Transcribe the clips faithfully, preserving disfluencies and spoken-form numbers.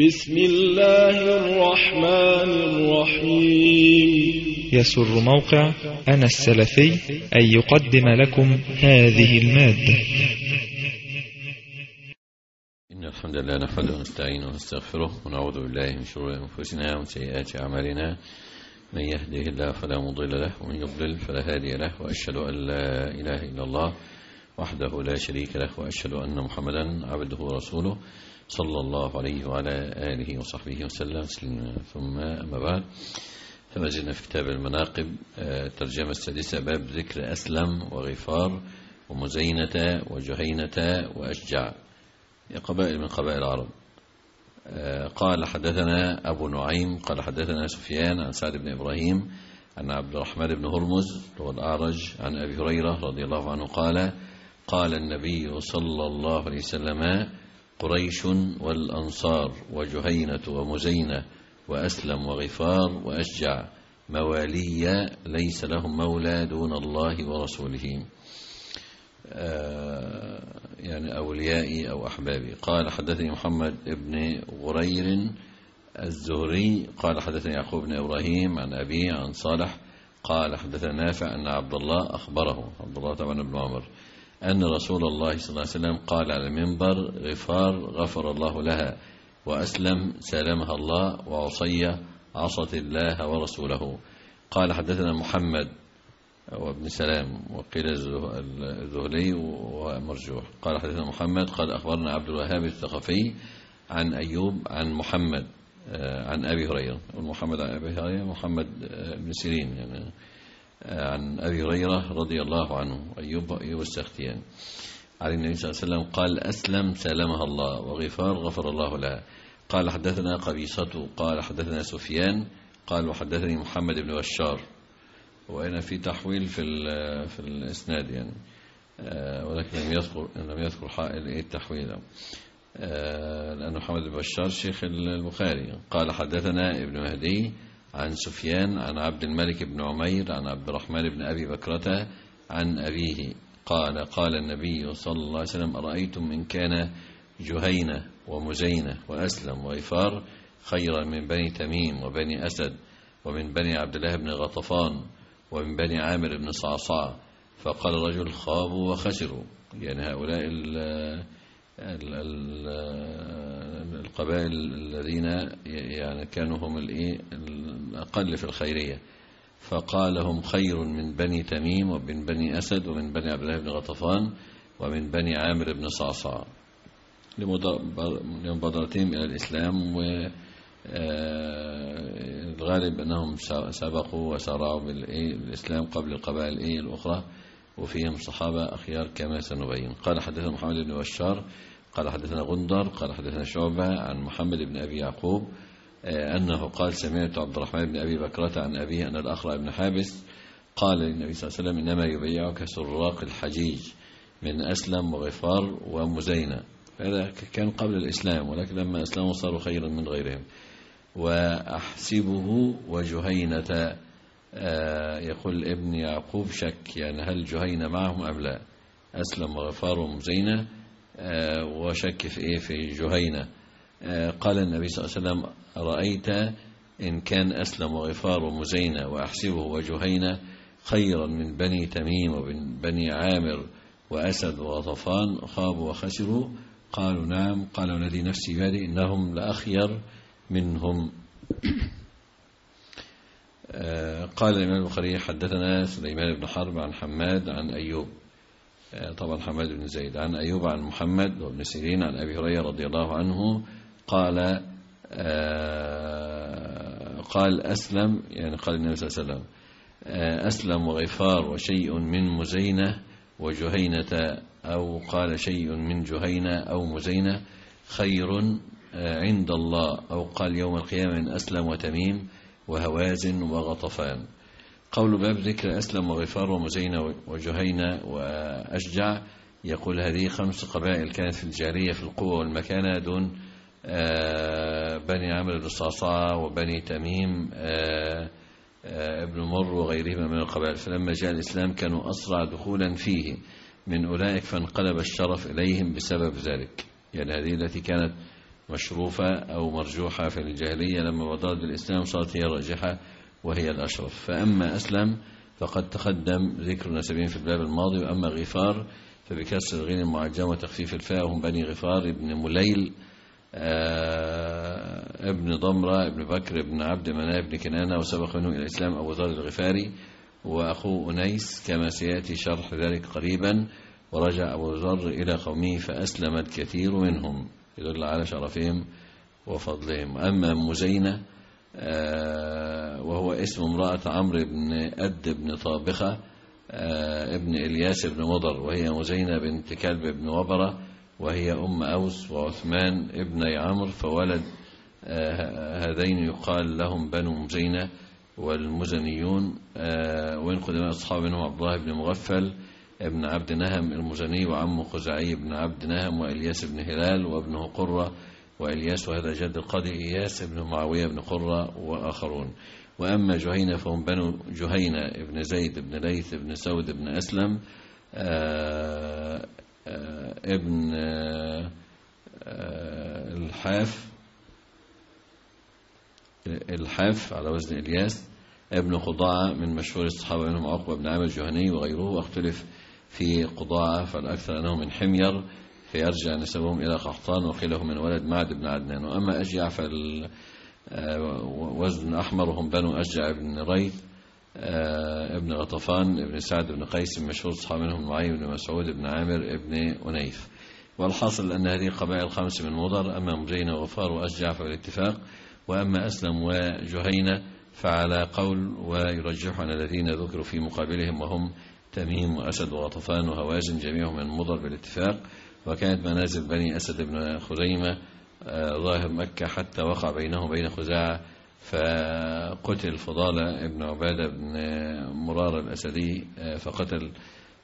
بسم الله الرحمن الرحيم. يسر موقع أنا السلفي أن يقدم لكم هذه المادة. إن الحمد لله نحمده ونستعينه ونستغفره ونعوذ بالله من شرور أنفسنا ومن سيئات أعمالنا، من يهده الله فلا مضل له ومن يضلل فلا هادي له، وأشهد أن لا إله إلا الله وحده لا شريك له، وأشهد أن محمدا عبده ورسوله صلى الله عليه وعلى آله وصحبه وسلم. ثم أما بعد، فما زلنا في كتاب المناقب، الترجمة السادسة، باب ذكر أسلم وغفار ومزينة وجهينة وأشجع، قبائل من قبائل العرب. قال حدثنا أبو نعيم قال حدثنا سفيان عن سعد بن إبراهيم عن عبد الرحمن بن هرمز هو الأعرج عن أبي هريرة رضي الله عنه قال قال النبي صلى الله عليه وسلم: قريش والأنصار وجهينة ومزينة وأسلم وغفار وأشجع موالي ليس لهم مولى دون الله ورسوله، آه يعني أوليائي أو أحبابي. قال حدثني محمد بن غرير الزهري قال حدثني يعقوب بن إبراهيم عن أبيه عن صالح قال حدثنا نافع أن عبد الله أخبره، عبد الله طبعا بن عمر، أن رسول الله صلى الله عليه وسلم قال على المنبر: غفار غفر الله لها، وأسلم سالمها الله، وعصية عصت الله ورسوله. قال حدثنا محمد وابن سلام وقيل الذهلي ومرجوح. قال حدثنا محمد قال أخبرنا عبد الوهاب الثقفي عن أيوب عن محمد عن أبي هريرة، ومحمد عن أبي هريرة محمد بن سيرين يعني عن أبي هريرة رضي الله عنه، أيوب أيوب السختيان، عن النبي صلى الله عليه وسلم قال: أسلم سالمها الله، وغفار غفر الله لها. قال حدثنا قبيصة قال حدثنا سفيان قال وحدثني محمد بن بشار، وأنا في تحويل في في الإسناد يعني، ولكن لم يذكر لم يذكر حائل إيه التحويل، لأن محمد بن بشار شيخ البخاري. قال حدثنا ابن مهدي عن سفيان عن عبد الملك بن عمير عن عبد الرحمن بن أبي بكرة عن أبيه قال قال النبي صلى الله عليه وسلم: أرأيتم إن كان جهينة ومزينة وأسلم وغفار خيرا من بني تميم وبني أسد ومن بني عبد الله بن غطفان ومن بني عامر بن صعصع. فقال الرجل: خابوا وخسروا، يعني هؤلاء ال ال ال القبائل الذين يعني كانوا هم الأقل في الخيرية. فقال: هم خير من بني تميم ومن بني أسد ومن بني عبد الله بن غطفان ومن بني عامر بن صعصع، لمبادرتهم إلى الإسلام، والغالب أنهم سبقوا وسارعوا بالإسلام قبل القبائل الأخرى، وفيهم صحابة أخيار كما سنبين. قال حدثنا محمد بن بشار قال حدثنا غندر قال حدثنا شعبة عن محمد بن أبي يعقوب أنه قال: سمعت عبد الرحمن بن أبي بكرة عن أبيه أن الأخرع بن حابس قال للنبي صلى الله عليه وسلم: إنما يبيعك سراق الحجيج من أسلم وغفار ومزينة. هذا كان قبل الإسلام، ولكن لما أسلموا صاروا خيرا من غيرهم. وأحسبه وجهينة، يقول ابن يعقوب شك، يعني هل جهينة معهم أم لا؟ أسلم وغفار ومزينة، وشك في إيه في جهينة. قال النبي صلى الله عليه وسلم: رأيت إن كان أسلم وغفار ومزينة وأحسبه وجهينة خيرا من بني تميم ومن بني عامر وأسد وغطفان خابوا وخسروا؟ قالوا: نعم. قال: والذي نفسي بيده إنهم لأخير منهم. قال الإمام البخاري: حدثنا سليمان بن حرب عن حماد عن أيوب، طبعا حماد بن زيد، عن أيوب عن محمد وابن سيرين عن أبي هريرة رضي الله عنه قال قال أسلم، يعني قال النبي صلى الله عليه وسلم: أسلم وغفار وشيء من مزينة وجهينة، أو قال شيء من جهينة أو مزينة خير عند الله، أو قال يوم القيامة من أسلم وتميم وهوازن وغطفان. قول باب ذكر أسلم وغفار ومزينة وجهينة وأشجع، يقول هذه خمس قبائل كانت في الجارية في القوة والمكانة دون بني عامر بن صعصع وبني تميم ابن مر وغيرهما من القبائل. فلما جاء الإسلام كانوا أسرع دخولا فيه من أولئك، فانقلب الشرف إليهم بسبب ذلك. يعني هذه التي كانت مشروفة أو مرجوحة في الجاهلية، لما بدأت بالإسلام صارت هي الراجحة وهي الأشرف. فأما أسلم فقد تقدم ذكر نسبهم في الباب الماضي. وأما غفار فبكسر الغين المعجم وتخفيف الفاء، هم بني غفار ابن مليل آه ابن ضمرة ابن بكر ابن عبد مناف ابن كنانة، وسبق منه إلى الإسلام أبو ذر الغفاري وأخوه أنيس كما سيأتي شرح ذلك قريبا. ورجع أبو ذر إلى قومه فأسلم الكثير منهم، يدل على شرفهم وفضلهم. أما مزينة آه وهو اسم امرأة عمرو بن أد بن طابخة آه ابن إلياس بن مضر، وهي مزينة بنت كلب بن وبرة، وهي أم أوس وعثمان ابني عمرو، فولد آه هذين يقال لهم بنو مزينة والمزنيون. آه وإن قدماء أصحاب منهم عبد الله بن مغفل ابن عبد نهم المزني، وعمه خزاعي بن عبد نهم، وإلياس بن هلال وابنه قرة وإلياس، وهذا جد القاضي إياس بن معاوية بن قرة وآخرون. وأما جهينة فهم بنو جهينة ابن زيد بن ليث بن سود بن أسلم آآ آآ ابن آآ الحاف الحاف على وزن إلياس ابن قضاعة من مشهور الصحابة، منهم عقبة بن عامر الجهني وغيره. واختلف في قضاعة فالأكثر أنه من حمير فيرجع نسبهم إلى قحطان، وقيله من ولد معد بن عدنان. وأما أشجع فالوزن أحمر هم بنو أشجع بن ريث ابن غطفان ابن سعد بن قيس مشهور الصحابة، منهم معي بن مسعود بن عامر ابن أنيف. والحاصل أن هذه قبائل خمس من مضر. أما مزينة وغفار وأشجع فبالاتفاق. وأما أسلم وجهينة فعلى قول، ويرجحون الذين ذكروا في مقابلهم وهم تميم وأسد وغطفان وهوازن جميعهم من مضر بالاتفاق. وكانت منازل بني أسد بن خزيمة ظاهر مكة حتى وقع بينه وبين خزاعة، فقتل فضالة ابن عبادة بن مرار الأسدي، فقتل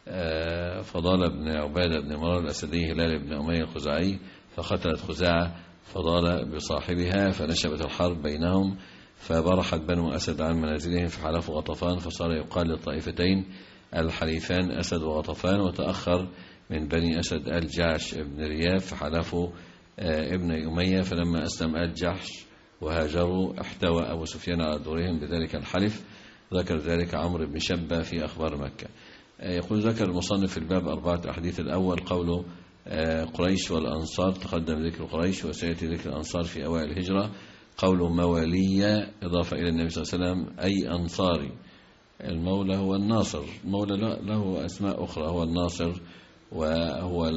فضالة بن عبادة بن مرار الأسدي هلال بن أمية الخزاعي، فقتلت خزاعة فضالة بصاحبها، فنشبت الحرب بينهم، فبرحت بنو أسد عن منازلهم فحلفوا غطفان، فصار يقال للطائفتين الحليفان أسد وغطفان. وتأخر من بني أسد آل جعش ابن رياب فحلفوا ابن أمية، فلما أسلم آل جعش وهاجروا احتوى أبو سفيان على دورهم بذلك الحلف. ذكر ذلك عمرو بن شبة في أخبار مكة. يقول ذكر المصنف في الباب أربعة أحاديث. الأول قوله قريش والأنصار، تقدم ذكر قريش وسيأتي ذكر الأنصار في أوائل الهجرة. قوله موالية إضافة إلى النبي صلى الله عليه وسلم أي أنصاري. المولى هو الناصر، المولى له أسماء أخرى، هو الناصر وهو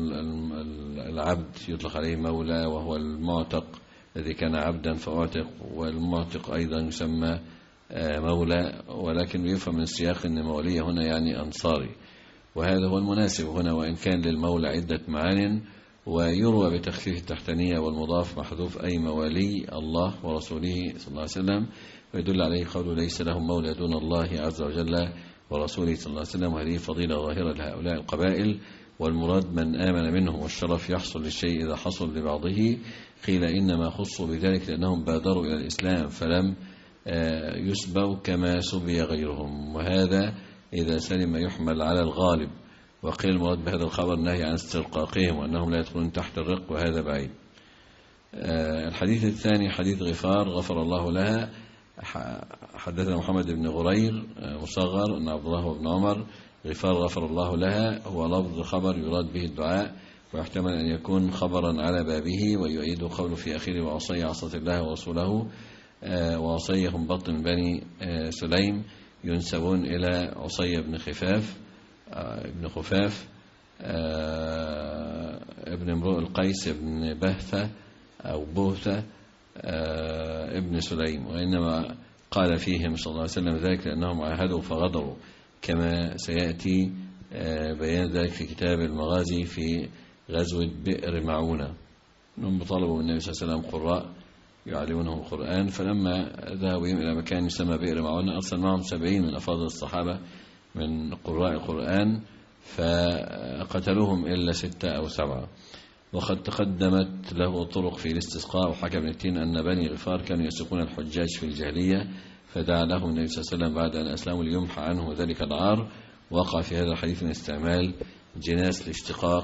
العبد يطلق عليه مولى، وهو المعتق الذي كان عبدا فأعتق، والمعتق أيضا يسمى مولى، ولكن يفهم من السياق أن مولية هنا يعني أنصاري، وهذا هو المناسب هنا، وإن كان للمولى عدة معان. ويروى بتخفيف التحتانية والمضاف محذوف أي موالي الله ورسوله صلى الله عليه وسلم، ويدل عليه قوله ليس لهم مولى دون الله عز وجل ورسوله صلى الله عليه وسلم. وهذه فضيلة ظاهرة لهؤلاء القبائل، والمراد من آمن منهم، والشرف يحصل للشيء إذا حصل لبعضه. قيل إنما خصوا بذلك لأنهم بادروا إلى الإسلام فلم يسبوا كما سبي غيرهم، وهذا إذا سلم يحمل على الغالب. وقيل المراد بهذا الخبر النهي عن استرقاقهم وأنهم لا يدخلون تحت الرق، وهذا بعيد. الحديث الثاني حديث غفار غفر الله لها. حدثنا محمد بن غرير مصغر أن عبد الله بن عمر غفار غفر الله لها هو لفظ خبر يراد به الدعاء، ويحتمل أن يكون خبرا على بابه. ويؤيد قوله في آخره وعصي عصت الله ورسوله، وعصيهم بطن بني سليم ينسبون إلى عصي بن خفاف ابن خفاف ابن امرؤ القيس ابن بهثة أو بوثة ابن سليم، وإنما قال فيهم صلى الله عليه وسلم ذلك لأنهم عاهدوا فغدروا، كما سيأتي بيان ذلك في كتاب المغازي في غزوة بئر معونة. أنهم طلبوا من النبي صلى الله عليه وسلم قراء يعلمونهم القرآن، فلما ذهبوا إلى مكان يسمى بئر معونة أرسل معهم سبعين من أفاضل الصحابة من قراء القرآن، فقتلوهم إلا ستة أو سبعة. وقد تقدمت له طرق في الاستسقاء. وحكى ابن التين أن بني غفار كانوا يسقون الحجاج في الجاهلية، فدعا لهم النبي صلى الله عليه وسلم بعد أن أسلموا ليمحى عنه ذلك العار. وقع في هذا الحديث من استعمال جناس الاشتقاق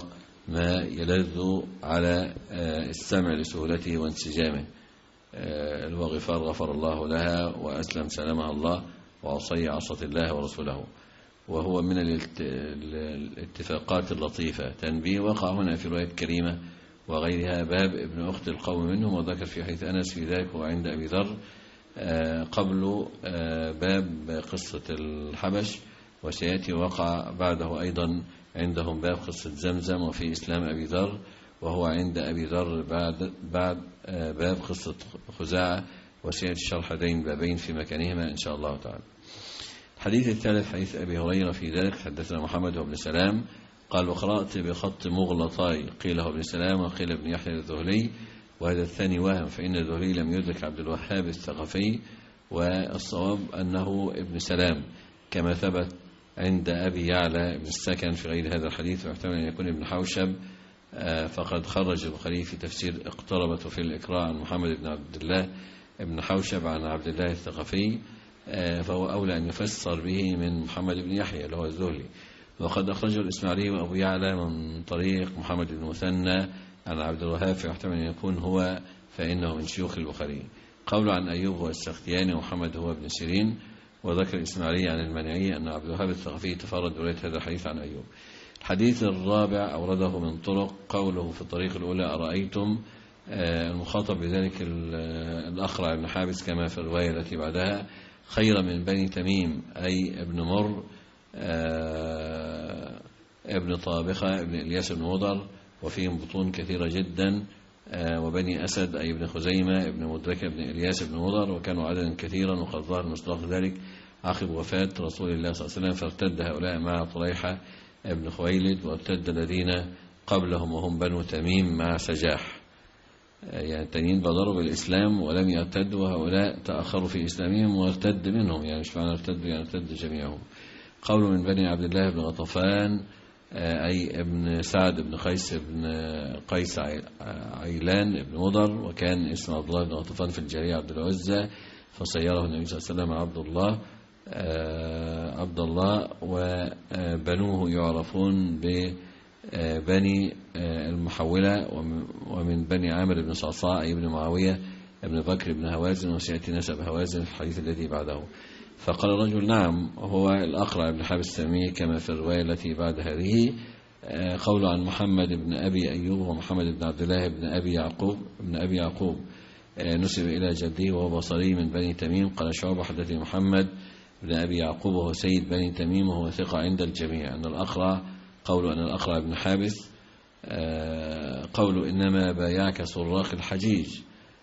ما يلذ على السمع لسهولته وانسجامه. الوغفار غفر الله لها، وأسلم سلمها الله، وعصي عصت الله ورسوله. وهو من الاتفاقات اللطيفة. تنبيه وقع هنا في رواية كريمة وغيرها باب ابن أخت القوم منهم، وذكر في حديث أنس في ذلك وعند أبي ذر قبل باب قصة الحبش، وسيأتي وقع بعده أيضا عندهم باب قصة زمزم وفي إسلام أبي ذر، وهو عند أبي ذر بعد, بعد باب قصة خزاعة، وسيأتي شرح هذين بابين في مكانهما إن شاء الله تعالى. الحديث الثالث حديث أبي هريرة في ذلك. حدثنا محمد بن سلام قال وقرأت بخط مغلطاي، قيل هو ابن سلام وقيل ابن يحيى الذهلي، وهذا الثاني وهم، فإن الذهلي لم يدرك عبد الوهاب الثقفي، والصواب أنه ابن سلام كما ثبت عند أبي يعلى بن السكن في غير هذا الحديث، واحتمل أن يكون ابن حوشب، فقد خرج البخاري في تفسير اقتربت في الإقراء عن محمد بن عبد الله ابن حوشب عن عبد الله الثقفي، فهو أولى أن يفسر به من محمد بن يحيى اللي هو الذهلي. وقد أخرجه الإسماعيلي وأبو يعلى من طريق محمد بن مثنى عن عبد الوهاب، فيحتمل أن يكون هو، فإنه من شيوخ البخاري. قول عن أيوب هو السختياني ومحمد هو ابن سيرين. وذكر الإسماعيلي عن المنعي أن عبد الوهاب الثقفي تفرد برواية هذا الحديث عن أيوب. الحديث الرابع أورده من طرق. قوله في الطريق الأولى أرأيتم، المخاطب بذلك الأخرع بن حابس كما في الرواية التي بعدها، خير من بني تميم أي ابن مر ابن طابخة ابن إلياس بن مضر، وفيهم بطون كثيرة جدا، وبني أسد أي ابن خزيمة ابن مدركة ابن إلياس ابن مضر، وكانوا عددا كثيرا، وقد ظهر مصداق ذلك عقب وفاة رسول الله صلى الله عليه وسلم، فارتد هؤلاء مع طليحة ابن خويلد، وارتد الذين قبلهم وهم بنو تميم مع سجاح. يعني التانيين بادروا بالإسلام ولم يرتدوا، وهؤلاء تأخروا في إسلامهم وارتد منهم، يعني مش معنى ارتدوا يعني ارتد جميعهم. قول من بني عبد الله بن غطفان أي ابن سعد بن قيس بن قيس عيلان ابن مضر، وكان اسم عبد الله بن غطفان في الجارية عبد العزة، فصيره النبي صلى الله عليه وسلم عبد الله عبد الله، وبنوه يعرفون ببني المحولة، ومن بني عامر بن صعصاع أي ابن معاوية ابن بكر بن هوازن، وسيأتي نسب هوازن في الحديث الذي بعده. فقال الرجل نعم هو الأقرع بن حابس السامي كما في الرواية التي بعد هذه. قول عن محمد بن أبي أيوب ومحمد بن عبد الله بن أبي يعقوب بن أبي يعقوب نسب إلى جده وهو بصري من بني تميم. قال شعبة حدثني محمد بن أبي يعقوب وهو سيد بني تميم وهو ثقة عند الجميع. أن الأقرع قول أن الأقرع بن حابس قول إنما بايعك سراق الحجيج.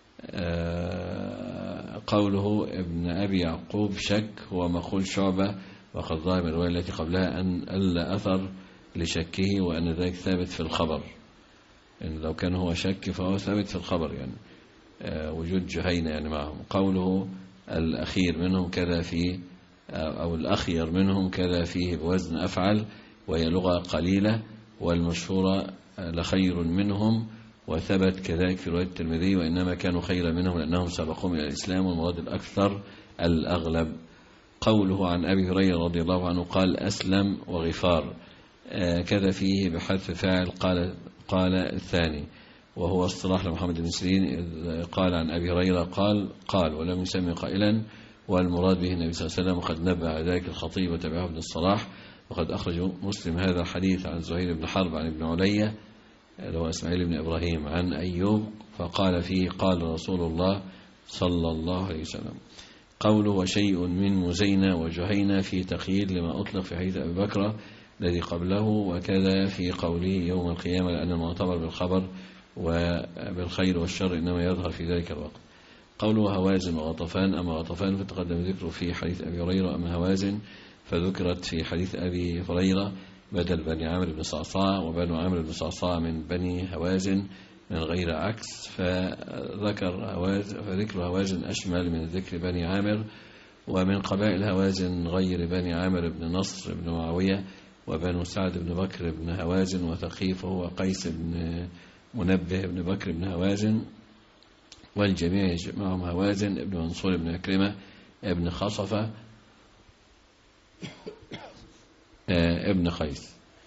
قوله ابن أبي يعقوب شك هو مقول شعبة، وقد ظهر من الرواية التي قبلها أن ألا أثر لشكه، وأن ذلك ثابت في الخبر. إن لو كان هو شك فهو ثابت في الخبر، يعني وجود جهينة يعني معهم. قوله الأخير منهم كذا فيه، أو الأخير منهم كذا فيه بوزن أفعل، وهي لغة قليلة، والمشهورة لخير منهم، وثبت كذلك في رواية الترمذي وإنما كانوا خيرا منهم لأنهم سبقهم إلى الإسلام، والمراد الأكثر الأغلب. قوله عن أبي هريرة رضي الله عنه قال أسلم وغفار، كذا فيه بحذف فاعل قال قال الثاني، وهو اصطلاح لمحمد بن سيرين قال عن أبي هريرة قال قال ولم يسمي قائلا، والمراد به النبي صلى الله عليه وسلم. وقد نبه على ذلك الخطيب وتبعه ابن الصلاح. وقد أخرج مسلم هذا الحديث عن زهير بن حرب عن ابن علية اللي هو إسماعيل بن إبراهيم عن أيوب، فقال فيه قال رسول الله صلى الله عليه وسلم. قوله وشيء من مزينة وجهينة في تقييد لما أطلق في حديث أبي بكر الذي قبله، وكذا في قوله يوم القيامة، لأن المعتبر بالخبر وبالخير والشر إنما يظهر في ذلك الوقت. قوله هوازن وغطفان، أما غطفان فتقدم ذكره في حديث أبي هريرة، أما هوازن فذكرت في حديث أبي هريرة بدل بني عامر بن صعصاع، وبنو عامر بن صعصاع من بني هوازن من غير عكس، فذكر هوازن فذكر هوازن أشمل من ذكر بني عامر. ومن قبائل هوازن غير بني عامر بن نصر بن معاوية، وبنو سعد بن بكر بن هوازن، وثقيف وهو قيس بن منبه بن بكر بن هوازن، والجميع معهم هوازن ابن منصور بن أكرمة ابن خصفة ابن قيس.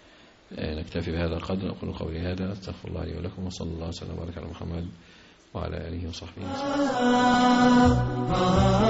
نكتفي بهذا القدر. أقول قولي هذا، أستغفر الله لي ولكم، وصلى الله وسلم وبارك على محمد وعلى آله وصحبه وسلم.